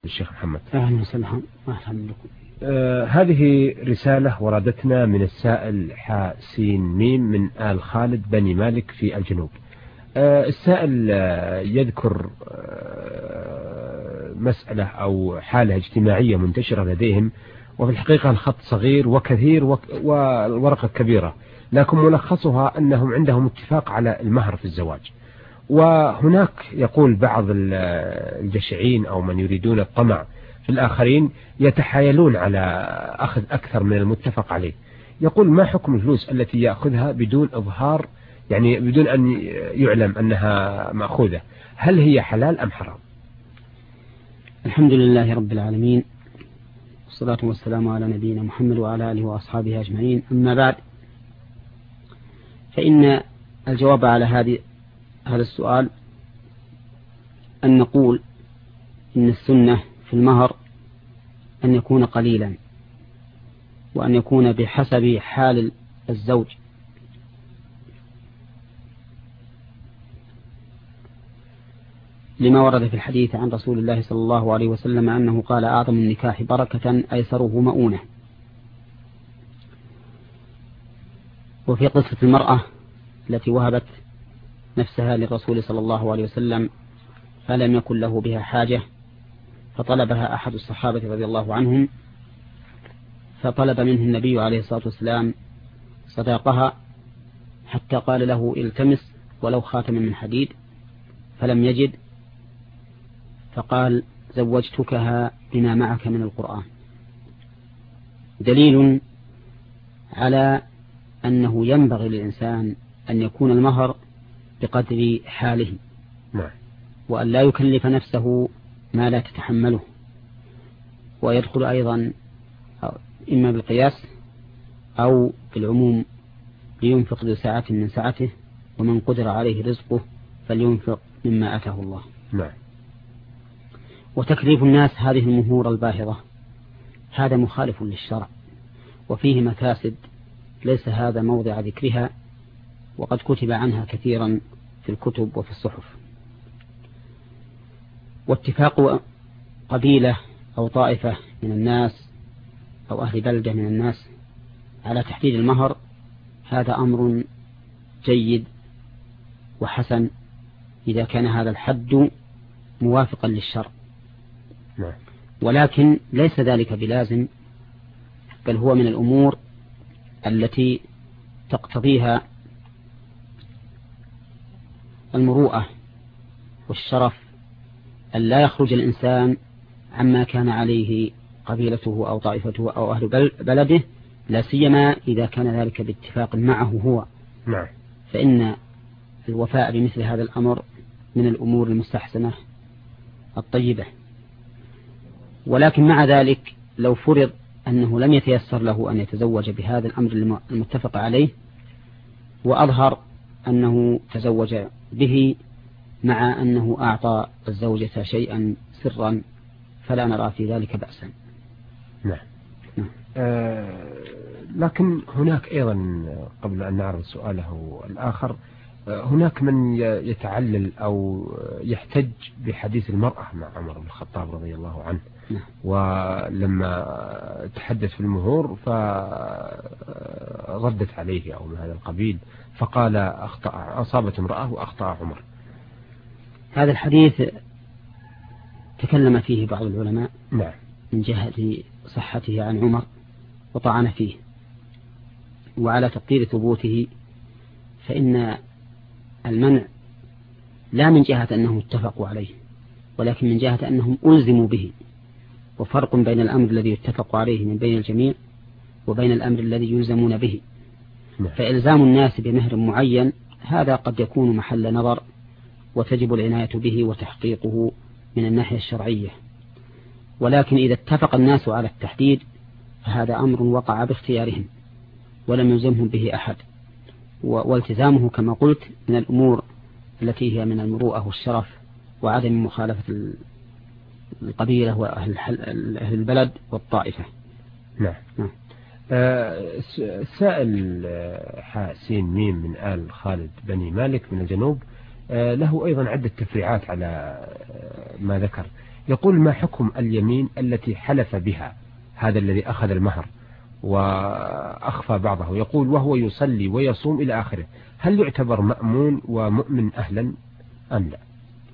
الشيخ محمد. أهلا وسهلا بكم. هذه رسالة وردتنا من السائل حاسين ميم من آل خالد بني مالك في الجنوب. السائل يذكر مسألة أو حالة اجتماعية منتشرة لديهم، وفي الحقيقة الخط صغير وكثير والورقة كبيرة، لكن ملخصها أنهم عندهم اتفاق على المهر في الزواج، وهناك يقول بعض الجشعين أو من يريدون الطمع في الآخرين يتحايلون على أخذ أكثر من المتفق عليه. يقول: ما حكم الفلوس التي يأخذها بدون إظهار، يعني بدون أن يعلم أنها مأخوذة؟ هل هي حلال أم حرام؟ الحمد لله رب العالمين، والصلاة والسلام على نبينا محمد وعلى آله وأصحابه أجمعين. أما بعد، فإن الجواب على هذا السؤال أن نقول إن السنة في المهر أن يكون قليلا، وأن يكون بحسب حال الزوج، لما ورد في الحديث عن رسول الله صلى الله عليه وسلم أنه قال: أعظم النكاح بركة أيسره مؤونة. وفي قصة المرأة التي وهبت نفسها للرسول صلى الله عليه وسلم فلم يكن له بها حاجة، فطلبها أحد الصحابة رضي الله عنهم، فطلب منه النبي عليه الصلاة والسلام صداقها، حتى قال له: التمس ولو خاتما من حديد، فلم يجد، فقال: زوجتكها بما معك من القرآن. دليل على أنه ينبغي للإنسان أن يكون المهر بقدر حاله، وأن لا يكلف نفسه ما لا تتحمله. ويدخل أيضا إما بالقياس أو بالعموم: لينفق ذو سعة من سعته، ومن قدر عليه رزقه فلينفق مما آتاه الله. وتكليف الناس هذه المهور الباهظة هذا مخالف للشرع، وفيه مفاسد ليس هذا موضع ذكرها، وقد كتب عنها كثيرا في الكتب وفي الصحف. واتفاق قبيلة أو طائفة من الناس أو أهل بلدة من الناس على تحديد المهر هذا أمر جيد وحسن إذا كان هذا الحد موافقا للشرع، ولكن ليس ذلك بلازم، بل هو من الأمور التي تقتضيها المروءة والشرف، أن لا يخرج الإنسان عما كان عليه قبيلته أو طائفته أو أهل بلده، لا سيما إذا كان ذلك باتفاق معه هو. فإن الوفاء بمثل هذا الأمر من الأمور المستحسنة الطيبة. ولكن مع ذلك لو فرض أنه لم يتيسر له أن يتزوج بهذا الأمر المتفق عليه، وأظهر أنه تزوج به مع أنه أعطى الزوجة شيئا سرا، فلا نرى في ذلك بأسا. لكن هناك أيضا، قبل أن نعرض سؤاله الآخر، هناك من يتعلل أو يحتج بحديث المرأة مع عمر بن الخطاب رضي الله عنه، ولما تحدث في المهور فردت عليه أو من هذا القبيل، فقال: أصابت امرأة وأخطأ عمر. هذا الحديث تكلم فيه بعض العلماء من جهة صحته عن عمر وطعن فيه، وعلى تقدير ثبوته فإن المنع لا من جهة أنهم اتفقوا عليه، ولكن من جهة أنهم ألزموا به. وفرق بين الأمر الذي يتفق عليه من بين الجميع وبين الأمر الذي يلزمون به. فإلزام الناس بمهر معين هذا قد يكون محل نظر، وتجب العناية به وتحقيقه من الناحية الشرعية. ولكن إذا اتفق الناس على التحديد فهذا أمر وقع باختيارهم ولم يلزمهم به أحد، والتزامه كما قلت من الأمور التي هي من المروءة والشرف وعدم مخالفة القبيلة وأهل البلد والطائفة. السائل حاسين ميم من آل خالد بني مالك من الجنوب له أيضا عدة تفريعات على ما ذكر. يقول ما حكم اليمين التي حلف بها هذا الذي أخذ المهر وأخفى بعضه، يقول وهو يصلي ويصوم إلى آخره، هل يعتبر مأمون ومؤمن أهلا أم لا؟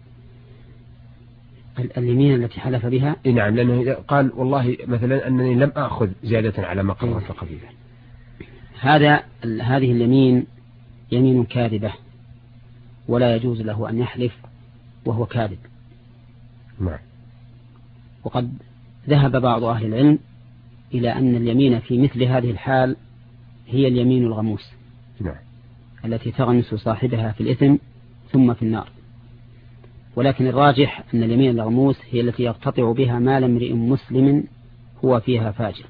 اليمين التي حلف بها نعم، لأنه قال والله مثلا أنني لم أخذ زيادة على ما قررت قبيلا. هذه اليمين يمين كاذبة، ولا يجوز له أن يحلف وهو كاذب. نعم. وقد ذهب بعض أهل العلم إلى أن اليمين في مثل هذه الحال هي اليمين الغموس. نعم. التي تغمس صاحبها في الإثم ثم في النار. ولكن الراجح أن اليمين الغموس هي التي يقتطع بها مال امرئ مسلم هو فيها فاجر.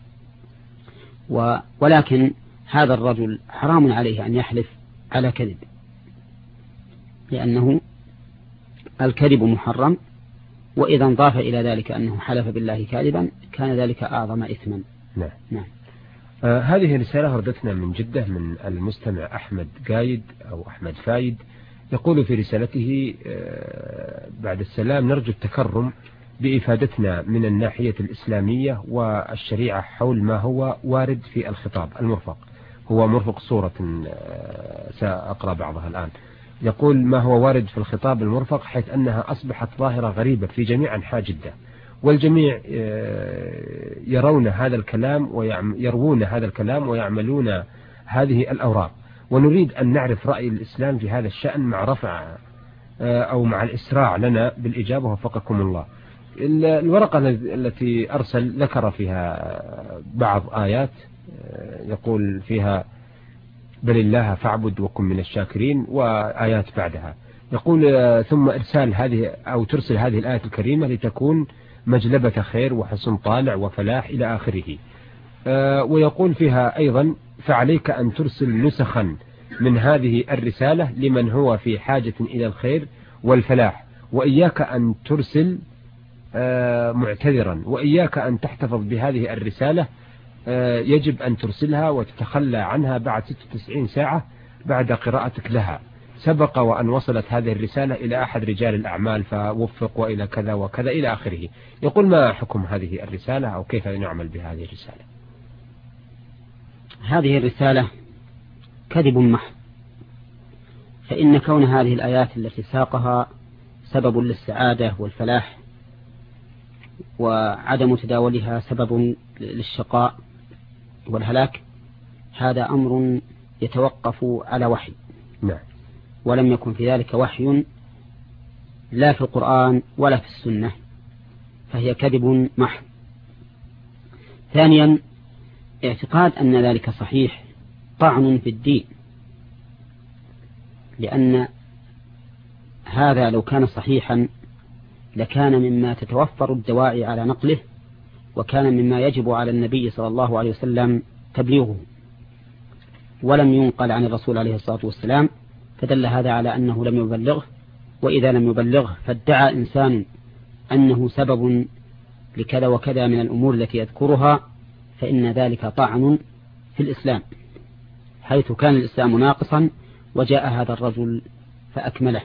ولكن هذا الرجل حرام عليه أن يحلف على كذب، لأنه الكذب محرم، وإذا انضاف إلى ذلك أنه حلف بالله كاذبا كان ذلك أعظم إثما. نعم. نعم. هذه رسالة وردتنا من جدة من المستمع أحمد قايد أو أحمد فايد، يقول في رسالته بعد السلام: نرجو التكرم بإفادتنا من الناحية الإسلامية والشريعة حول ما هو وارد في الخطاب المرفق. هو مرفق صورة سأقرأ بعضها الآن. يقول ما هو وارد في الخطاب المرفق حيث أنها أصبحت ظاهرة غريبة في جميع أنحاء جدة، والجميع يرون هذا الكلام ويروون هذا الكلام ويعملون هذه الأوراق، ونريد أن نعرف رأي الإسلام في هذا الشأن مع رفع أو مع الإسراع لنا بالإجابة وفقكم الله. الورقة التي أرسل ذكر فيها بعض آيات يقول فيها بل الله فاعبد وكن من الشاكرين، وآيات بعدها يقول ثم إرسال هذه أو ترسل هذه الآية الكريمة لتكون مجلبة خير وحسن طالع وفلاح إلى آخره. ويقول فيها أيضا فعليك أن ترسل نسخا من هذه الرسالة لمن هو في حاجة إلى الخير والفلاح، وإياك أن ترسل معتذرا، وإياك أن تحتفظ بهذه الرسالة، يجب أن ترسلها وتتخلى عنها بعد 96 ساعة بعد قراءتك لها. سبق وأن وصلت هذه الرسالة إلى أحد رجال الأعمال فوفق وإلى كذا وكذا إلى آخره. يقول ما حكم هذه الرسالة أو كيف نعمل بهذه الرسالة؟ هذه الرسالة كذب محض، فإن كون هذه الآيات التي ساقها سبب للسعادة والفلاح، وعدم تداولها سبب للشقاء والهلاك، هذا أمر يتوقف على وحي. نعم. ولم يكن في ذلك وحي لا في القرآن ولا في السنة، فهي كذب محض. ثانيا، اعتقاد أن ذلك صحيح طعن في الدين، لأن هذا لو كان صحيحا لكان مما تتوفر الدواعي على نقله، وكان مما يجب على النبي صلى الله عليه وسلم تبليغه، ولم ينقل عن الرسول عليه الصلاة والسلام، فدل هذا على أنه لم يبلغه. وإذا لم يبلغه فادعى إنسان أنه سبب لكذا وكذا من الأمور التي يذكرها، فإن ذلك طعن في الإسلام، حيث كان الإسلام ناقصا وجاء هذا الرجل فأكمله.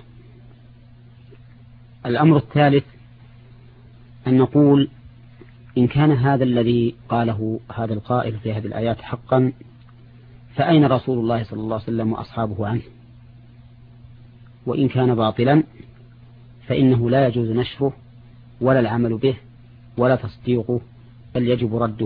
الأمر الثالث أن نقول إن كان هذا الذي قاله هذا القائل في هذه الآيات حقا، فأين رسول الله صلى الله عليه وسلم وأصحابه عنه؟ وإن كان باطلا فإنه لا يجوز نشره ولا العمل به ولا تصديقه، بل يجب رده.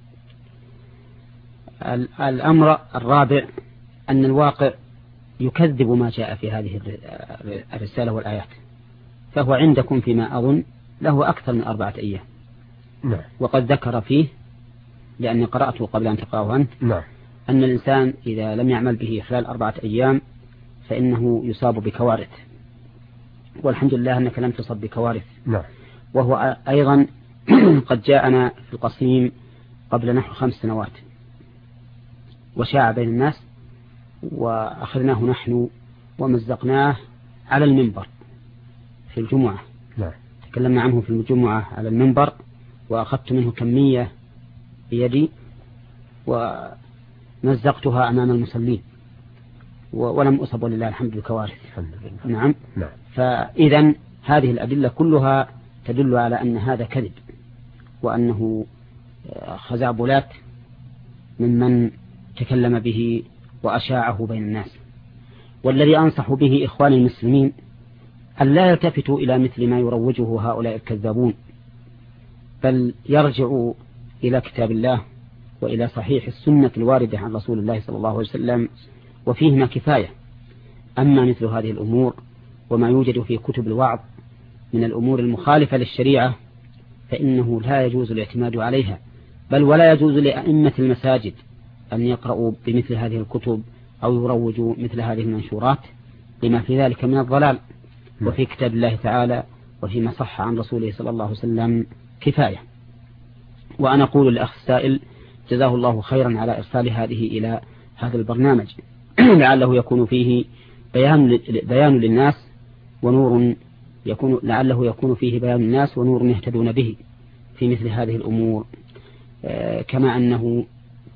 الأمر الرابع أن الواقع يكذب ما جاء في هذه الرسالة والآيات، فهو عندكم فيما أظن له أكثر من 4 أيام. نعم. وقد ذكر فيه، لأني قرأته قبل أن تقرأه أنت، نعم، أن الإنسان إذا لم يعمل به خلال 4 أيام فإنه يصاب بكوارث، والحمد لله أنك لم تصب بكوارث. نعم. وهو أيضا قد جاءنا في القصيم قبل نحو 5 سنوات وشاع بين الناس، وأخذناه نحن ومزقناه على المنبر في الجمعة. نعم. تكلمنا عنه في الجمعة على المنبر، وأخذت منه كمية بيدي ومزقتها أمام المصلين، ولم أصب ولله الحمد بكوارث. الحمد لله. نعم. نعم. فإذا هذه الأدلة كلها تدل على أن هذا كذب، وأنه خزعبلات ممن تكلم به وأشاعه بين الناس. والذي أنصح به إخواني المسلمين أن لا يلتفتوا إلى مثل ما يروجه هؤلاء الكذابون، بل يرجعوا إلى كتاب الله وإلى صحيح السنة الواردة عن رسول الله صلى الله عليه وسلم، وفيهما كفاية. أما مثل هذه الأمور وما يوجد في كتب الوعظ من الأمور المخالفة للشريعة فإنه لا يجوز الاعتماد عليها، بل ولا يجوز لأئمة المساجد أن يقرأوا بمثل هذه الكتب أو يروجوا مثل هذه المنشورات، لما في ذلك من الضلال. وفي كتاب الله تعالى وفيما صح عن رسوله صلى الله عليه وسلم كفاية. وأنا أقول للأخ السائل جزاه الله خيرا على إرسال هذه إلى هذا البرنامج لعله يكون فيه بيان للناس ونور لعله يكون فيه بيان للناس ونور يهتدون به في مثل هذه الأمور. كما أنه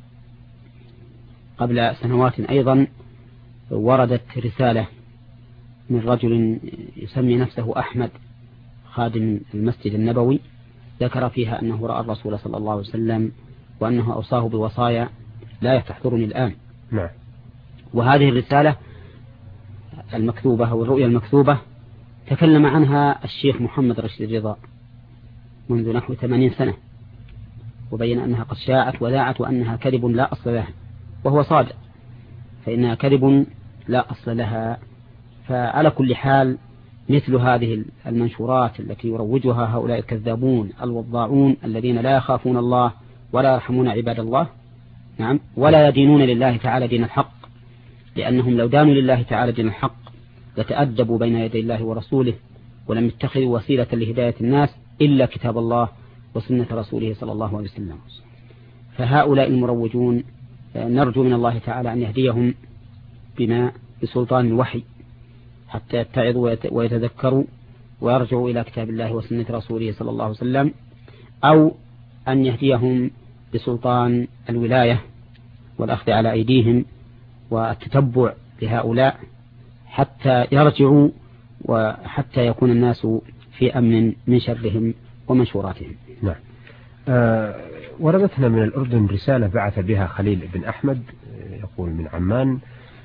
قبل سنوات أيضا وردت رسالة من رجل يسمي نفسه أحمد خادم المسجد النبوي، ذكر فيها أنه رأى الرسول صلى الله عليه وسلم وأنه أوصاه بوصايا لا تحضرني الآن. نعم. وهذه الرسالة المكتوبة أو الرؤيا المكتوبة تكلم عنها الشيخ محمد رشيد رضا منذ نحو 80 سنة، وبين أنها قد شاعت وذاعت وأنها كذب لا أصل لها، وهو صادق، فإنها كذب لا أصل لها. فعلى كل حال مثل هذه المنشورات التي يروجها هؤلاء الكذابون الوضاعون الذين لا يخافون الله ولا يرحمون عباد الله، نعم، ولا يدينون لله تعالى دين الحق، لأنهم لو دانوا لله تعالى دين الحق لتأدبوا بين يدي الله ورسوله، ولم يتخذوا وسيلة لهداية الناس إلا كتاب الله وسنة رسوله صلى الله عليه وسلم. فهؤلاء المروجون نرجو من الله تعالى أن يهديهم بسلطان الوحي حتى يتعظوا ويتذكروا ويرجعوا إلى كتاب الله وسنة رسوله صلى الله عليه وسلم، أو أن يهديهم بسلطان الولاية والأخذ على أيديهم والتتبع لهؤلاء حتى يرجعوا وحتى يكون الناس في أمن من شرهم ومنشوراتهم. نعم. وردتنا من الأردن رسالة بعث بها خليل بن أحمد، يقول من عمان،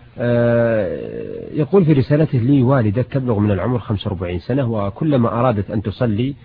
يقول في رسالته: لي والدة تبلغ من العمر 45 سنة، وكلما أرادت أن تصلي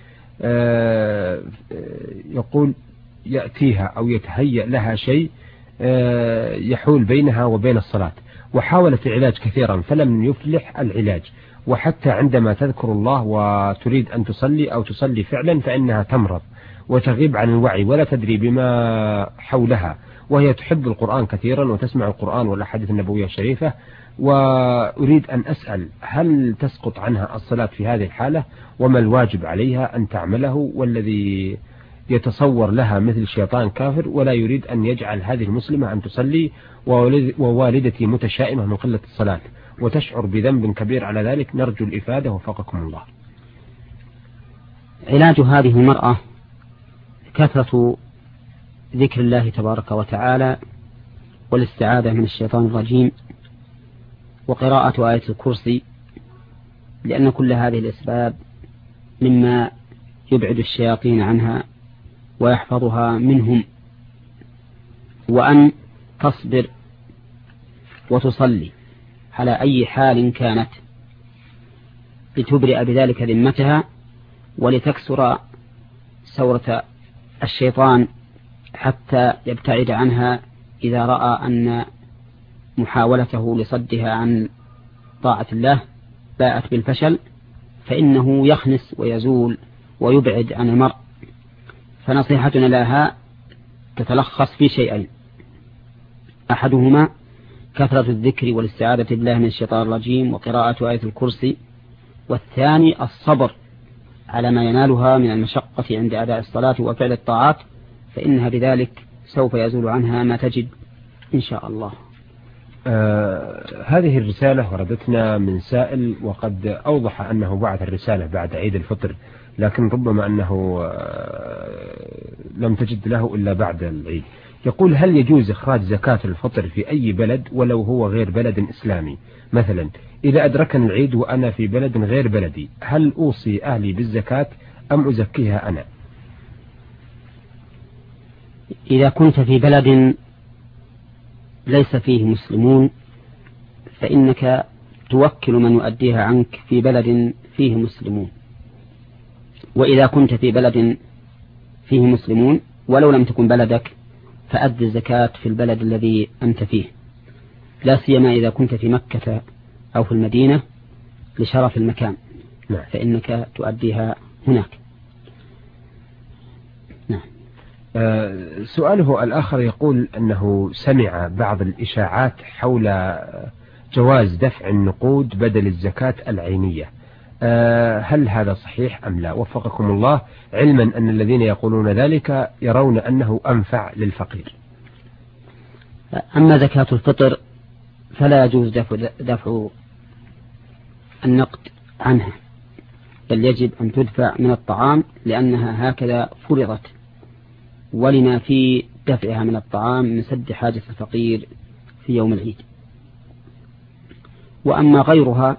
يقول يأتيها أو يتهيأ لها شيء يحول بينها وبين الصلاة، وحاولت العلاج كثيرا فلم يفلح العلاج، وحتى عندما تذكر الله وتريد أن تصلي أو تصلي فعلا فإنها تمرض وتغيب عن الوعي ولا تدري بما حولها، وهي تحب القرآن كثيرا وتسمع القرآن والأحاديث النبوية الشريفة. وأريد أن أسأل هل تسقط عنها الصلاة في هذه الحالة، وما الواجب عليها أن تعمله؟ والذي يتصور لها مثل شيطان كافر ولا يريد أن يجعل هذه المسلمة أن تصلي، ووالدتي متشائمة من قلة الصلاة وتشعر بذنب كبير على ذلك، نرجو الإفادة وفقكم الله. علاج هذه المرأة كثرة ذكر الله تبارك وتعالى والاستعاذة من الشيطان الرجيم وقراءة آية الكرسي، لأن كل هذه الأسباب مما يبعد الشياطين عنها ويحفظها منهم، وأن تصبر وتصلي على أي حال كانت لتبرئ بذلك ذمتها ولتكسر سورة الشيطان حتى يبتعد عنها إذا رأى أن محاولته لصدها عن طاعة الله باءت بالفشل، فإنه يخنس ويزول ويبعد عن المرء. فنصيحتنا لها تتلخص في شيئين: أحدهما كثرة الذكر والاستعاذة بالله من الشيطان الرجيم وقراءة آية الكرسي، والثاني الصبر على ما ينالها من المشقة عند أداء الصلاة وفعل الطاعات، فإنها بذلك سوف يزول عنها ما تجد إن شاء الله. هذه الرسالة وردتنا من سائل، وقد أوضح أنه بعث الرسالة بعد عيد الفطر، لكن ربما أنه لم تجد له إلا بعد العيد. يقول: هل يجوز إخراج زكاة الفطر في أي بلد ولو هو غير بلد إسلامي؟ مثلا إذا أدركني العيد وأنا في بلد غير بلدي، هل أوصي أهلي بالزكاة أم أزكيها أنا؟ إذا كنت في بلد ليس فيه مسلمون فإنك توكل من يؤديها عنك في بلد فيه مسلمون، وإذا كنت في بلد فيه مسلمون ولو لم تكن بلدك فأد الزكاة في البلد الذي أنت فيه، لا سيما إذا كنت في مكة أو في المدينة لشرف المكان فإنك تؤديها هناك. نعم. سؤاله الآخر يقول أنه سمع بعض الإشاعات حول جواز دفع النقود بدل الزكاة العينية، هل هذا صحيح أم لا؟ وفقكم الله، علما أن الذين يقولون ذلك يرون أنه أنفع للفقير. أما زكاة الفطر فلا يجوز دفع النقد عنها، بل يجب أن تدفع من الطعام لأنها هكذا فرضت، ولما في دفعها من الطعام من سد حاجة الفقير في يوم العيد. وأما غيرها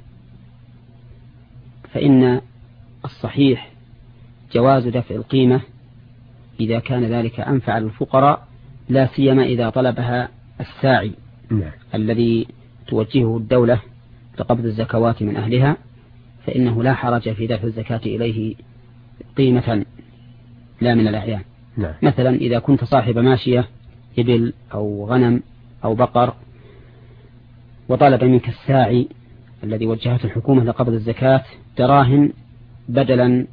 فإن الصحيح جواز دفع القيمة إذا كان ذلك أنفع للفقراء، لا سيما إذا طلبها الساعي الذي توجهه الدولة لقبض الزكوات من أهلها، فإنه لا حرج في دفع الزكاة إليه قيمة لا من الأعيان. مثلا إذا كنت صاحب ماشية إبل أو غنم أو بقر وطلب منك الساعي الذي وجهته الحكومة لقبض الزكاة دراهم بدلا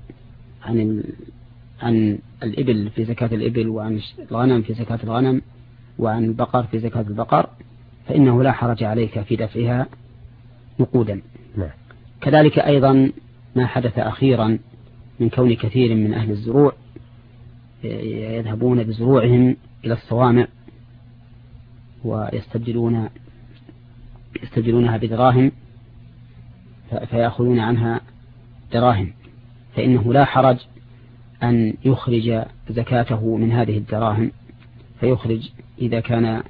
عن الإبل في زكاة الإبل، وعن الغنم في زكاة الغنم، وعن البقر في زكاة البقر، فإنه لا حرج عليك في دفعها نقودا. كذلك أيضا ما حدث أخيرا من كون كثير من أهل الزروع يذهبون بزروعهم إلى الصوامع ويستبدلونها بدراهم فيأخذون عنها دراهم، فإنه لا حرج أن يخرج زكاته من هذه الدراهم، فيخرج إذا كان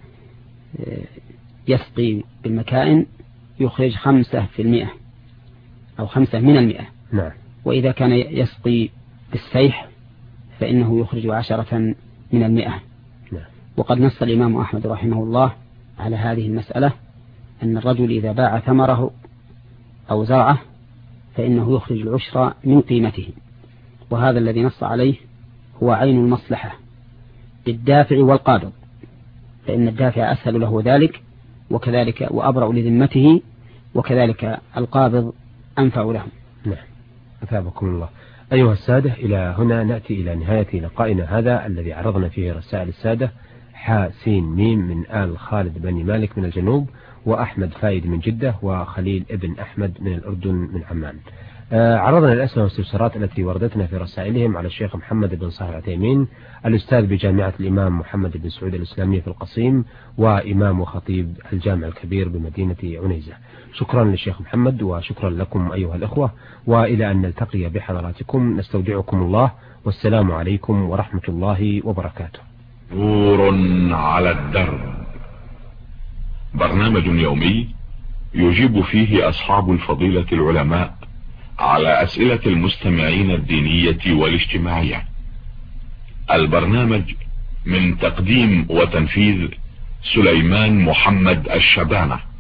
يسقي بالمكائن يخرج 5% أو 5%. وإذا كان يسقي بالسيح فإنه يخرج 10%. وقد نص الإمام أحمد رحمه الله على هذه المسألة، أن الرجل إذا باع ثمره أو زرعه فإنه يخرج العشر من قيمته، وهذا الذي نص عليه هو عين المصلحة للدافع والقابض، فإن الدافع أسهل له ذلك وكذلك وأبرأ لذمته، وكذلك القابض أنفع له. أثابكم الله. أيها السادة، إلى هنا نأتي إلى نهاية لقائنا هذا الذي عرضنا فيه رسائل السادة حاسين ميم من آل خالد بني مالك من الجنوب، وأحمد فايد من جدة، وخليل ابن أحمد من الأردن من عمان. عرضنا الأسئلة والاستفسارات التي وردتنا في رسائلهم على الشيخ محمد بن صالح العثيمين، الأستاذ بجامعة الإمام محمد بن سعود الإسلامية في القصيم، وإمام وخطيب الجامع الكبير بمدينة عنيزة. شكرا للشيخ محمد وشكرا لكم أيها الأخوة، وإلى أن نلتقي بحضراتكم نستودعكم الله، والسلام عليكم ورحمة الله وبركاته. نور على الدرب، برنامج يومي يجيب فيه أصحاب الفضيلة العلماء على أسئلة المستمعين الدينية والاجتماعية. البرنامج من تقديم وتنفيذ سليمان محمد الشبانة.